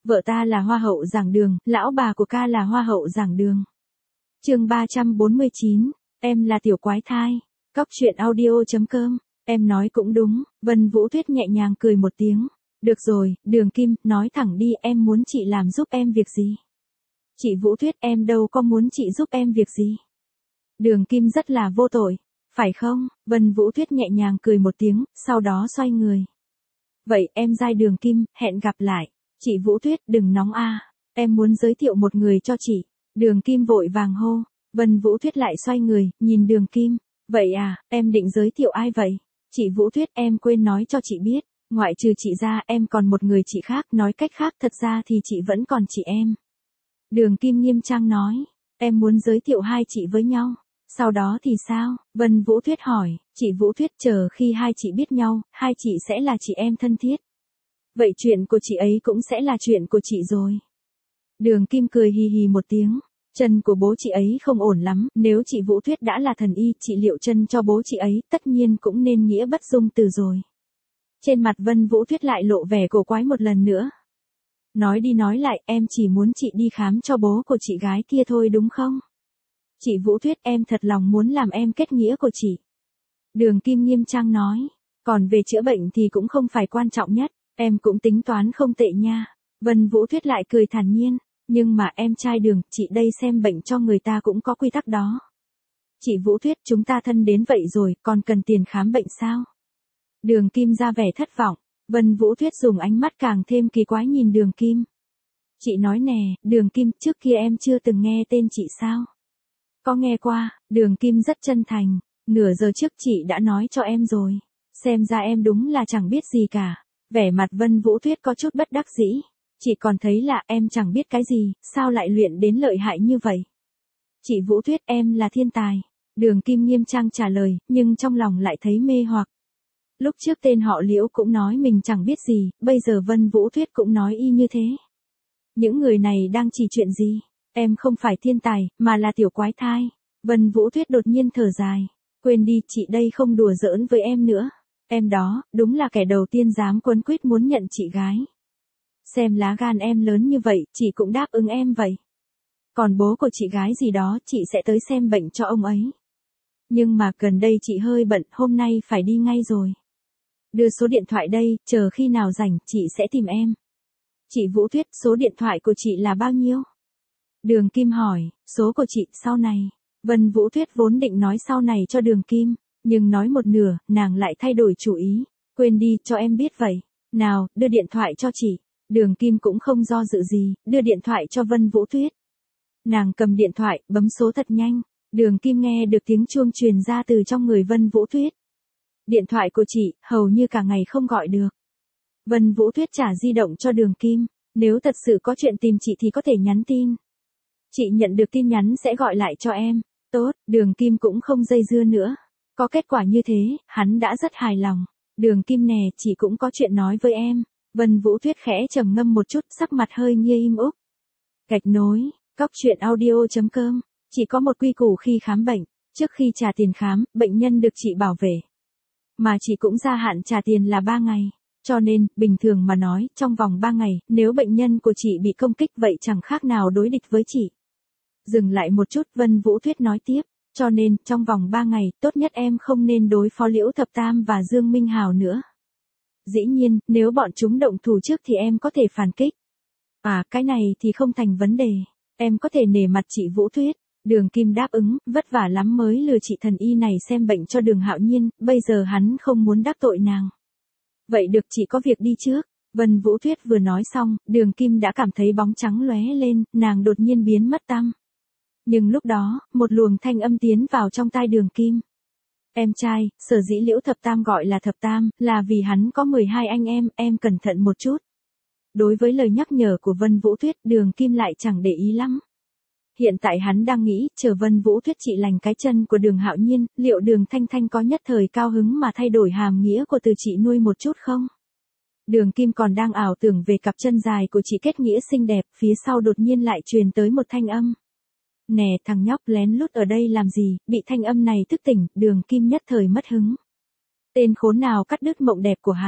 Vợ ta là hoa hậu giảng đường, lão bà của ca là hoa hậu giảng đường. Chương 349, em là tiểu quái thai. Cóc truyện audio.com. Em nói cũng đúng, Vân Vũ Tuyết nhẹ nhàng cười một tiếng. Được rồi, Đường Kim, nói thẳng đi, em muốn chị làm giúp em việc gì? Chị Vũ Tuyết, em đâu có muốn chị giúp em việc gì. Đường Kim rất là vô tội, phải không? Vân Vũ Tuyết nhẹ nhàng cười một tiếng, sau đó xoay người. Vậy em giai Đường Kim, hẹn gặp lại. Chị Vũ Tuyết, đừng nóng a, em muốn giới thiệu một người cho chị. Đường Kim vội vàng hô. Vân Vũ Tuyết lại xoay người, nhìn Đường Kim. Vậy à, em định giới thiệu ai vậy? Chị Vũ Tuyết, em quên nói cho chị biết, ngoại trừ chị ra em còn một người chị khác, nói cách khác thật ra thì chị vẫn còn chị em. Đường Kim nghiêm trang nói, em muốn giới thiệu hai chị với nhau. Sau đó thì sao? Vân Vũ Tuyết hỏi. Chị Vũ Tuyết, chờ khi hai chị biết nhau, hai chị sẽ là chị em thân thiết. Vậy chuyện của chị ấy cũng sẽ là chuyện của chị rồi. Đường Kim cười hì hì một tiếng. Chân của bố chị ấy không ổn lắm, nếu chị Vũ Tuyết đã là thần y, trị liệu chân cho bố chị ấy, tất nhiên cũng nên nghĩa bất dung từ rồi. Trên mặt Vân Vũ Tuyết lại lộ vẻ cổ quái một lần nữa. Nói đi nói lại, em chỉ muốn chị đi khám cho bố của chị gái kia thôi đúng không? Chị Vũ Tuyết, em thật lòng muốn làm em kết nghĩa của chị. Đường Kim nghiêm trang nói, còn về chữa bệnh thì cũng không phải quan trọng nhất, em cũng tính toán không tệ nha. Vân Vũ Tuyết lại cười thản nhiên, nhưng mà em trai Đường, chị đây xem bệnh cho người ta cũng có quy tắc đó. Chị Vũ Tuyết, chúng ta thân đến vậy rồi, còn cần tiền khám bệnh sao? Đường Kim ra vẻ thất vọng, Vân Vũ Tuyết dùng ánh mắt càng thêm kỳ quái nhìn Đường Kim. Chị nói nè, Đường Kim, trước kia em chưa từng nghe tên chị sao? Có nghe qua, Đường Kim rất chân thành, nửa giờ trước chị đã nói cho em rồi. Xem ra em đúng là chẳng biết gì cả. Vẻ mặt Vân Vũ Tuyết có chút bất đắc dĩ. Chị còn thấy là em chẳng biết cái gì, sao lại luyện đến lợi hại như vậy? Chị Vũ Tuyết, em là thiên tài. Đường Kim nghiêm trang trả lời, nhưng trong lòng lại thấy mê hoặc. Lúc trước tên họ Liễu cũng nói mình chẳng biết gì, bây giờ Vân Vũ Tuyết cũng nói y như thế. Những người này đang chỉ chuyện gì? Em không phải thiên tài, mà là tiểu quái thai. Vân Vũ Tuyết đột nhiên thở dài. Quên đi, chị đây không đùa giỡn với em nữa. Em đó, đúng là kẻ đầu tiên dám quấn quýt muốn nhận chị gái. Xem lá gan em lớn như vậy, chị cũng đáp ứng em vậy. Còn bố của chị gái gì đó, chị sẽ tới xem bệnh cho ông ấy. Nhưng mà gần đây chị hơi bận, hôm nay phải đi ngay rồi. Đưa số điện thoại đây, chờ khi nào rảnh, chị sẽ tìm em. Chị Vũ Tuyết, số điện thoại của chị là bao nhiêu? Đường Kim hỏi, số của chị, sau này. Vân Vũ Tuyết vốn định nói sau này cho Đường Kim, nhưng nói một nửa, nàng lại thay đổi chủ ý. Quên đi, cho em biết vậy. Nào, đưa điện thoại cho chị. Đường Kim cũng không do dự gì, đưa điện thoại cho Vân Vũ Tuyết. Nàng cầm điện thoại, bấm số thật nhanh. Đường Kim nghe được tiếng chuông truyền ra từ trong người Vân Vũ Tuyết. Điện thoại của chị, hầu như cả ngày không gọi được. Vân Vũ Tuyết trả di động cho Đường Kim. Nếu thật sự có chuyện tìm chị thì có thể nhắn tin. Chị nhận được tin nhắn sẽ gọi lại cho em. Tốt, Đường Kim cũng không dây dưa nữa. Có kết quả như thế, hắn đã rất hài lòng. Đường Kim nè, chị cũng có chuyện nói với em. Vân Vũ Tuyết khẽ trầm ngâm một chút, sắc mặt hơi như im úc. Gạch nối, cóc truyện audio.com. Chỉ có một quy củ khi khám bệnh. Trước khi trả tiền khám, bệnh nhân được chị bảo vệ. Mà chị cũng gia hạn trả tiền là 3 ngày. Cho nên, bình thường mà nói, trong vòng 3 ngày, nếu bệnh nhân của chị bị công kích vậy chẳng khác nào đối địch với chị. Dừng lại một chút, Vân Vũ Tuyết nói tiếp. Cho nên, trong vòng 3 ngày, tốt nhất em không nên đối phó Liễu Thập Tam và Dương Minh Hào nữa. Dĩ nhiên, nếu bọn chúng động thủ trước thì em có thể phản kích. À, cái này thì không thành vấn đề. Em có thể nể mặt chị Vũ Tuyết. Đường Kim đáp ứng, vất vả lắm mới lừa chị thần y này xem bệnh cho Đường Hạo Nhiên, bây giờ hắn không muốn đắc tội nàng. Vậy được, chị có việc đi trước. Vân Vũ Tuyết vừa nói xong, Đường Kim đã cảm thấy bóng trắng lóe lên, nàng đột nhiên biến mất tăm. Nhưng lúc đó, một luồng thanh âm tiến vào trong tai Đường Kim. Em trai, sở dĩ Liễu Thập Tam gọi là Thập Tam, là vì hắn có 12 anh em cẩn thận một chút. Đối với lời nhắc nhở của Vân Vũ Tuyết, Đường Kim lại chẳng để ý lắm. Hiện tại hắn đang nghĩ, chờ Vân Vũ Tuyết trị lành cái chân của Đường Hạo Nhiên, liệu Đường Thanh Thanh có nhất thời cao hứng mà thay đổi hàm nghĩa của từ chị nuôi một chút không? Đường Kim còn đang ảo tưởng về cặp chân dài của chị kết nghĩa xinh đẹp, phía sau đột nhiên lại truyền tới một thanh âm. Nè, thằng nhóc lén lút ở đây làm gì? Bị thanh âm này thức tỉnh, Đường Kim nhất thời mất hứng. Tên khốn nào cắt đứt mộng đẹp của hắn?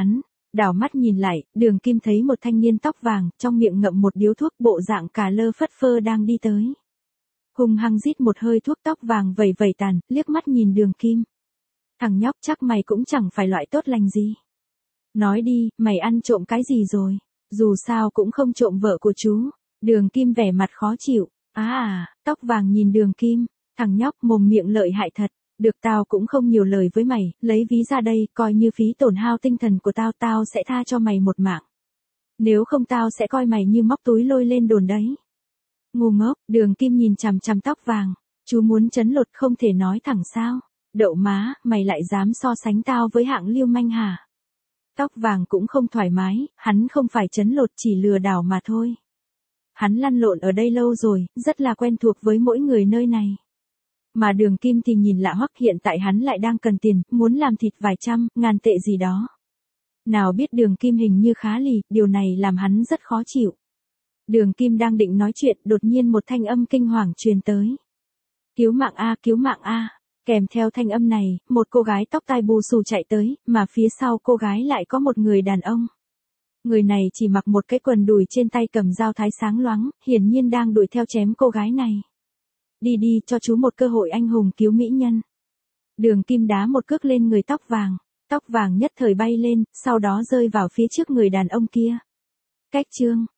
Đảo mắt nhìn lại, Đường Kim thấy một thanh niên tóc vàng, trong miệng ngậm một điếu thuốc, bộ dạng cả lơ phất phơ đang đi tới. Hung hăng rít một hơi thuốc, tóc vàng vẩy vẩy tàn, liếc mắt nhìn Đường Kim. Thằng nhóc, chắc mày cũng chẳng phải loại tốt lành gì. Nói đi, mày ăn trộm cái gì rồi? Dù sao cũng không trộm vợ của chú. Đường Kim vẻ mặt khó chịu. Tóc vàng nhìn Đường Kim. Thằng nhóc, mồm miệng lợi hại thật. Được, tao cũng không nhiều lời với mày, lấy ví ra đây, coi như phí tổn hao tinh thần của tao, tao sẽ tha cho mày một mạng. Nếu không tao sẽ coi mày như móc túi lôi lên đồn đấy. Ngu ngốc. Đường Kim nhìn chằm chằm tóc vàng. Chú muốn trấn lột không thể nói thẳng sao? Đậu má, mày lại dám so sánh tao với hạng lưu manh hả? Tóc vàng cũng không thoải mái, hắn không phải trấn lột, chỉ lừa đảo mà thôi. Hắn lăn lộn ở đây lâu rồi, rất là quen thuộc với mỗi người nơi này. Mà Đường Kim thì nhìn lạ hoắc, hiện tại hắn lại đang cần tiền, muốn làm thịt vài trăm, ngàn tệ gì đó. Nào biết Đường Kim hình như khá lì, điều này làm hắn rất khó chịu. Đường Kim đang định nói chuyện, đột nhiên một thanh âm kinh hoàng truyền tới. Cứu mạng a, cứu mạng a. Kèm theo thanh âm này, một cô gái tóc tai bù xù chạy tới, mà phía sau cô gái lại có một người đàn ông. Người này chỉ mặc một cái quần đùi, trên tay cầm dao thái sáng loáng, hiển nhiên đang đuổi theo chém cô gái này. Đi đi, cho chú một cơ hội anh hùng cứu mỹ nhân. Đường Kim đá một cước lên người tóc vàng. Tóc vàng nhất thời bay lên, sau đó rơi vào phía trước người đàn ông kia. Cách chương